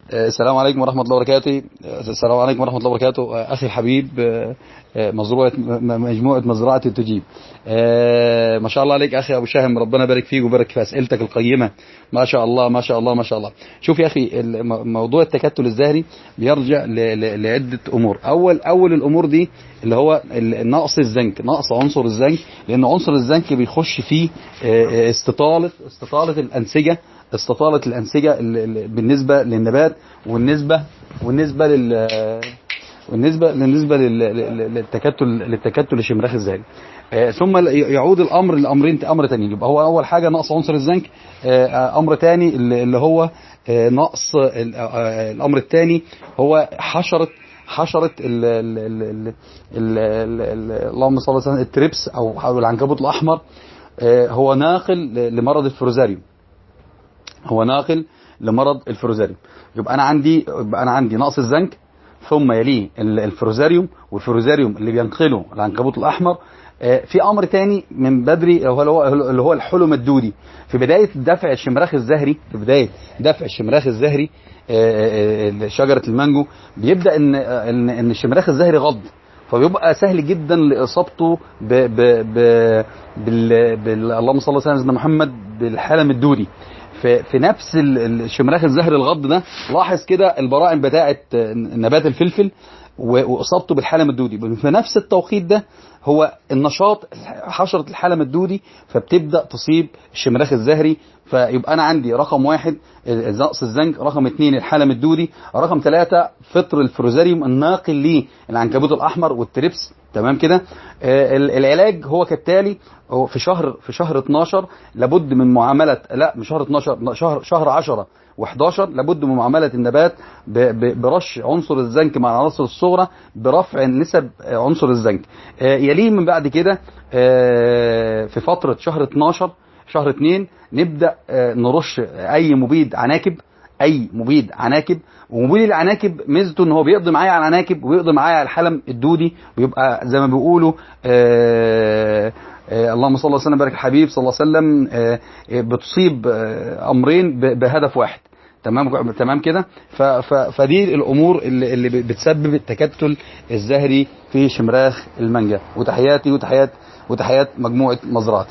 السلام عليكم ورحمة الله وبركاته. السلام عليكم ورحمة الله وبركاته. أخي الحبيب، مزروعة مجموعة مزرعة تجيب. ما شاء الله عليك أخي أبو شهم، ربنا يبارك فيك ويبارك في أسئلتك القيمة. ما شاء الله ما شاء الله ما شاء الله. شوف يا أخي، موضوع التكتل الزهري بيرجع لعدة أمور. أول الأمور دي اللي هو نقص الزنك، نقص عنصر الزنك، لأن عنصر الزنك بيخش فيه استطالة الأنسجة، بالنسبة للنبات، والنسبة للتكتل الشمراخ الزهري. ثم يعود الامر لامرين، امر تاني. يبقى هو اول حاجه نقص عنصر الزنك. امر تاني اللي هو نقص الامر التاني هو حشره اللهم صل على سيدنا التريبس او العنكبوت الاحمر. هو ناقل لمرض الفروزاريوم، هو ناقل لمرض الفروزاريوم. يبقى انا عندي نقص الزنك، ثم يليه الفروزاريوم، والفروزاريوم اللي بينقله العنكبوت الاحمر. في امر تاني من بدري اللي هو الحلم الدودي. في بدايه دفع الشمراخ الزهري، شجره المانجو، بيبدا ان الشمراخ الزهري غض، فبيبقى سهل جدا لاصابته اللهم صل على سيدنا محمد بالحلم الدودي. في نفس الشمراخ الزهري الغض ده، لاحظ كده البرائم بتاعه نبات الفلفل واصابته بالحلم الدودي في نفس التوقيت ده. هو النشاط حشرة الحلم الدودي، فبتبدأ تصيب الشمراخ الزهري. فيبقى أنا عندي رقم 1 نقص الزنك، رقم 2 الحلم الدودي، رقم 3 فطر الفروزاريوم الناقل للعنكبوت الأحمر والتريبس. تمام كده. العلاج هو كالتالي. هو في شهر 12 لابد من معاملة، لا مش شهر 12، شهر 10 و11 لابد من معاملة النبات برش عنصر الزنك مع العناصر الصغرى برفع نسب عنصر الزنك. يليه من بعد كده في فترة شهر 12 شهر 2 نبدأ نرش أي مبيد عناكب. ومبيد العناكب ميزته ان هو بيقضي معايا على العناكب ويقضي معايا على الحلم الدودي، ويبقى زي ما بيقولوا اللهم صل وسلم وبارك الحبيب صلى الله عليه وسلم، بتصيب امرين بهدف واحد. تمام كده. فدي الامور اللي بتسبب التكتل الزهري في شمراخ المانجا. وتحياتي وتحيات مجموعة مزرعتي.